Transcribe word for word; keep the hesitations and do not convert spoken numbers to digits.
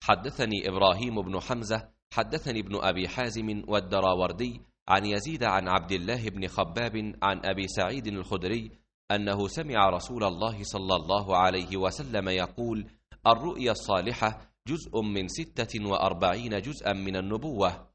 حدثني إبراهيم بن حمزة حدثني ابن أبي حازم والدراوردي عن يزيد عن عبد الله بن خباب عن أبي سعيد الخدري أنه سمع رسول الله صلى الله عليه وسلم يقول: الرؤيا الصالحة جزء من ستة وأربعين جزءا من النبوة،